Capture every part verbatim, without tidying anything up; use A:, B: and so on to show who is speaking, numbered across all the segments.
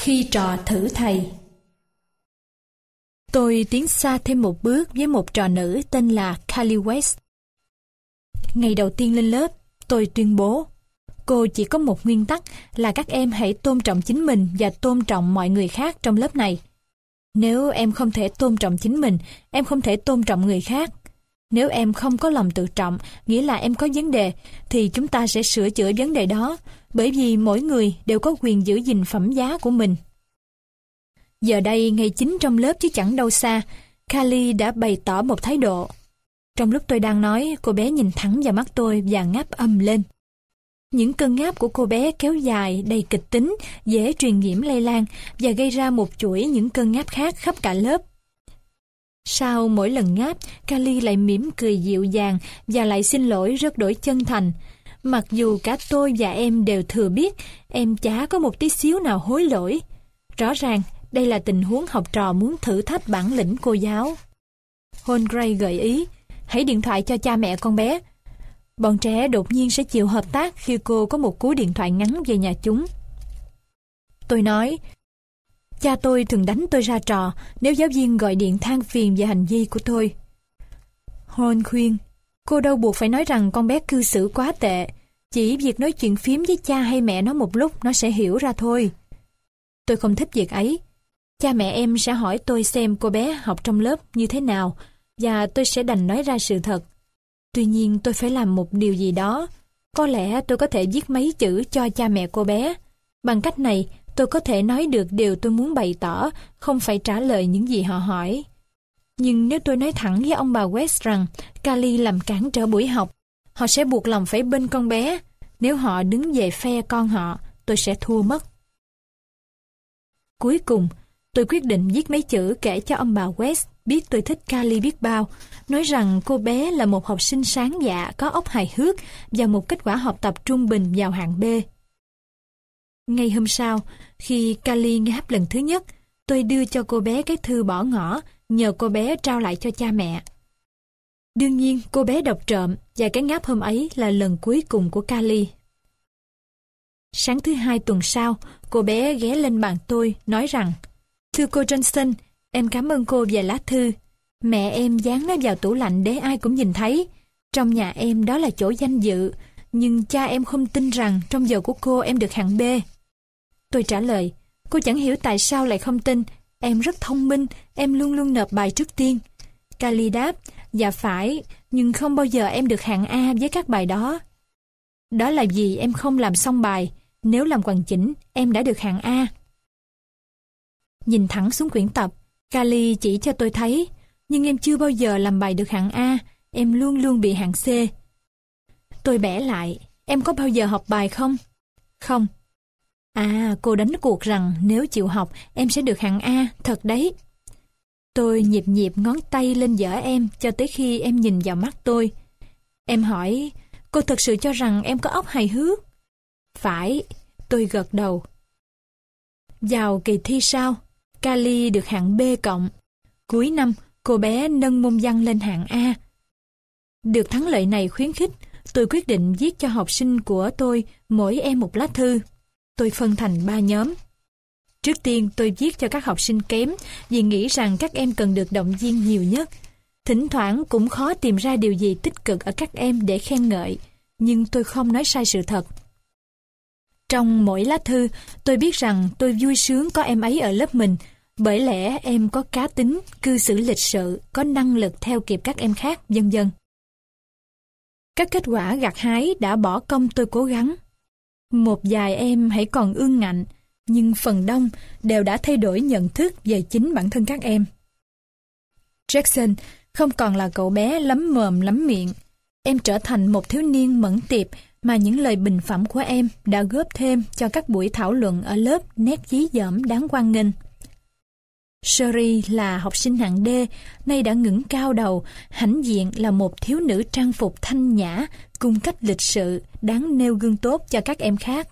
A: Khi trò thử thầy. Tôi tiến xa thêm một bước với một trò nữ tên là Callie West. Ngày đầu tiên lên lớp, tôi tuyên bố, cô chỉ có một nguyên tắc là các em hãy tôn trọng chính mình và tôn trọng mọi người khác trong lớp này. Nếu em không thể tôn trọng chính mình, em không thể tôn trọng người khác. Nếu em không có lòng tự trọng, nghĩa là em có vấn đề, thì chúng ta sẽ sửa chữa vấn đề đó, bởi vì mỗi người đều có quyền giữ gìn phẩm giá của mình. Giờ đây, ngày chính trong lớp chứ chẳng đâu xa, Callie đã bày tỏ một thái độ. Trong lúc tôi đang nói, cô bé nhìn thẳng vào mắt tôi và ngáp ầm lên. Những cơn ngáp của cô bé kéo dài, đầy kịch tính, dễ truyền nhiễm lây lan và gây ra một chuỗi những cơn ngáp khác khắp cả lớp. Sau mỗi lần ngáp, Callie lại mỉm cười dịu dàng và lại xin lỗi rất đổi chân thành. Mặc dù cả tôi và em đều thừa biết em chả có một tí xíu nào hối lỗi. Rõ ràng, đây là tình huống học trò muốn thử thách bản lĩnh cô giáo. Holgray gợi ý, hãy điện thoại cho cha mẹ con bé. Bọn trẻ đột nhiên sẽ chịu hợp tác khi cô có một cú điện thoại ngắn về nhà chúng. Tôi nói, cha tôi thường đánh tôi ra trò nếu giáo viên gọi điện than phiền về hành vi của tôi. Hon khuyên, cô đâu buộc phải nói rằng con bé cư xử quá tệ. Chỉ việc nói chuyện phím với cha hay mẹ nó một lúc nó sẽ hiểu ra thôi. Tôi không thích việc ấy. Cha mẹ em sẽ hỏi tôi xem cô bé học trong lớp như thế nào và tôi sẽ đành nói ra sự thật. Tuy nhiên tôi phải làm một điều gì đó. Có lẽ tôi có thể viết mấy chữ cho cha mẹ cô bé. Bằng cách này tôi có thể nói được điều tôi muốn bày tỏ, không phải trả lời những gì họ hỏi. Nhưng nếu tôi nói thẳng với ông bà West rằng Callie làm cản trở buổi học, họ sẽ buộc lòng phải bên con bé. Nếu họ đứng về phe con họ, tôi sẽ thua mất. Cuối cùng, tôi quyết định viết mấy chữ kể cho ông bà West biết tôi thích Callie biết bao, nói rằng cô bé là một học sinh sáng dạ, có óc hài hước và một kết quả học tập trung bình vào hạng B. Ngay hôm sau, khi Callie ngáp lần thứ nhất, tôi đưa cho cô bé cái thư bỏ ngỏ, nhờ cô bé trao lại cho cha mẹ. Đương nhiên, cô bé đọc trộm và cái ngáp hôm ấy là lần cuối cùng của Callie. Sáng thứ hai tuần sau, cô bé ghé lên bàn tôi, nói rằng, thưa cô Johnson, em cảm ơn cô về lá thư. Mẹ em dán nó vào tủ lạnh để ai cũng nhìn thấy. Trong nhà em đó là chỗ danh dự, nhưng cha em không tin rằng trong giờ của cô em được hạng B. Tôi trả lời, cô chẳng hiểu tại sao lại không tin. Em rất thông minh, em luôn luôn nộp bài trước tiên. Callie đáp, dạ phải, nhưng không bao giờ em được hạng A với các bài đó. Đó là vì em không làm xong bài. Nếu làm hoàn chỉnh, em đã được hạng A. Nhìn thẳng xuống quyển tập, Callie chỉ cho tôi thấy, nhưng em chưa bao giờ làm bài được hạng A, em luôn luôn bị hạng C. Tôi bẻ lại, em có bao giờ học bài không? Không. À, cô đánh cuộc rằng nếu chịu học, em sẽ được hạng A, thật đấy. Tôi nhịp nhịp ngón tay lên giở em cho tới khi em nhìn vào mắt tôi. Em hỏi, cô thật sự cho rằng em có óc hài hước? Phải, tôi gật đầu. Vào kỳ thi sau, Callie được hạng B cộng. Cuối năm, cô bé nâng môn văn lên hạng A. Được thắng lợi này khuyến khích, tôi quyết định viết cho học sinh của tôi mỗi em một lá thư. Tôi phân thành ba nhóm. Trước tiên tôi viết cho các học sinh kém vì nghĩ rằng các em cần được động viên nhiều nhất. Thỉnh thoảng cũng khó tìm ra điều gì tích cực ở các em để khen ngợi, nhưng tôi không nói sai sự thật. Trong mỗi lá thư, tôi biết rằng tôi vui sướng có em ấy ở lớp mình, bởi lẽ em có cá tính, cư xử lịch sự, có năng lực theo kịp các em khác, vân vân. Các kết quả gặt hái đã bỏ công tôi cố gắng. Một vài em hãy còn ương ngạnh, nhưng phần đông đều đã thay đổi nhận thức về chính bản thân các em. Jackson không còn là cậu bé lắm mồm lắm miệng. Em trở thành một thiếu niên mẫn tiệp mà những lời bình phẩm của em đã góp thêm cho các buổi thảo luận ở lớp nét dí dỏm đáng hoan nghênh. Sherry là học sinh hạng D, nay đã ngẩng cao đầu, hãnh diện là một thiếu nữ trang phục thanh nhã, cung cách lịch sự, đáng nêu gương tốt cho các em khác.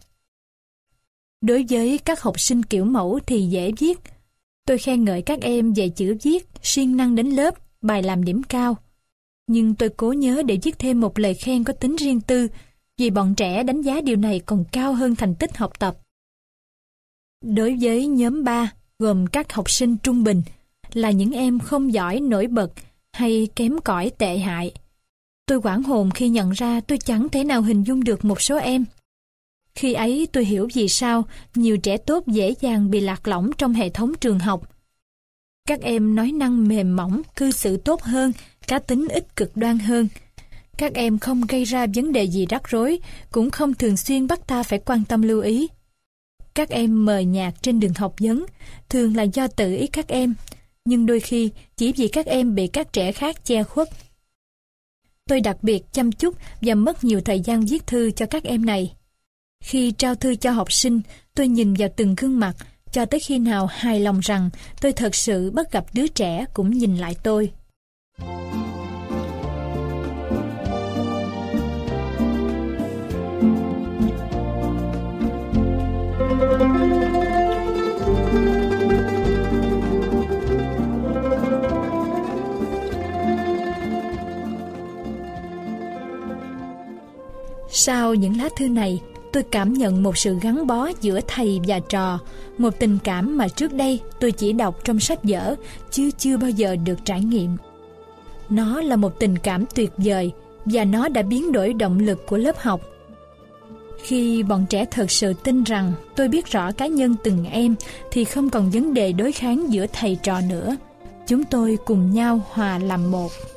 A: Đối với các học sinh kiểu mẫu thì dễ viết. Tôi khen ngợi các em về chữ viết, siêng năng đến lớp, bài làm điểm cao. Nhưng tôi cố nhớ để viết thêm một lời khen có tính riêng tư, vì bọn trẻ đánh giá điều này còn cao hơn thành tích học tập. Đối với nhóm ba, gồm các học sinh trung bình, là những em không giỏi nổi bật hay kém cỏi tệ hại. Tôi hoảng hồn khi nhận ra tôi chẳng thể nào hình dung được một số em. Khi ấy tôi hiểu vì sao nhiều trẻ tốt dễ dàng bị lạc lõng trong hệ thống trường học. Các em nói năng mềm mỏng, cư xử tốt hơn, cá tính ít cực đoan hơn. Các em không gây ra vấn đề gì rắc rối, cũng không thường xuyên bắt ta phải quan tâm lưu ý. Các em mờ nhạt trên đường học vấn, thường là do tự ý các em, nhưng đôi khi chỉ vì các em bị các trẻ khác che khuất. Tôi đặc biệt chăm chút và mất nhiều thời gian viết thư cho các em này. Khi trao thư cho học sinh, tôi nhìn vào từng gương mặt, cho tới khi nào hài lòng rằng tôi thật sự bắt gặp đứa trẻ cũng nhìn lại tôi. Sau những lá thư này, tôi cảm nhận một sự gắn bó giữa thầy và trò, một tình cảm mà trước đây tôi chỉ đọc trong sách vở, chứ chưa bao giờ được trải nghiệm. Nó là một tình cảm tuyệt vời, và nó đã biến đổi động lực của lớp học. Khi bọn trẻ thật sự tin rằng tôi biết rõ cá nhân từng em, thì không còn vấn đề đối kháng giữa thầy trò nữa. Chúng tôi cùng nhau hòa làm một.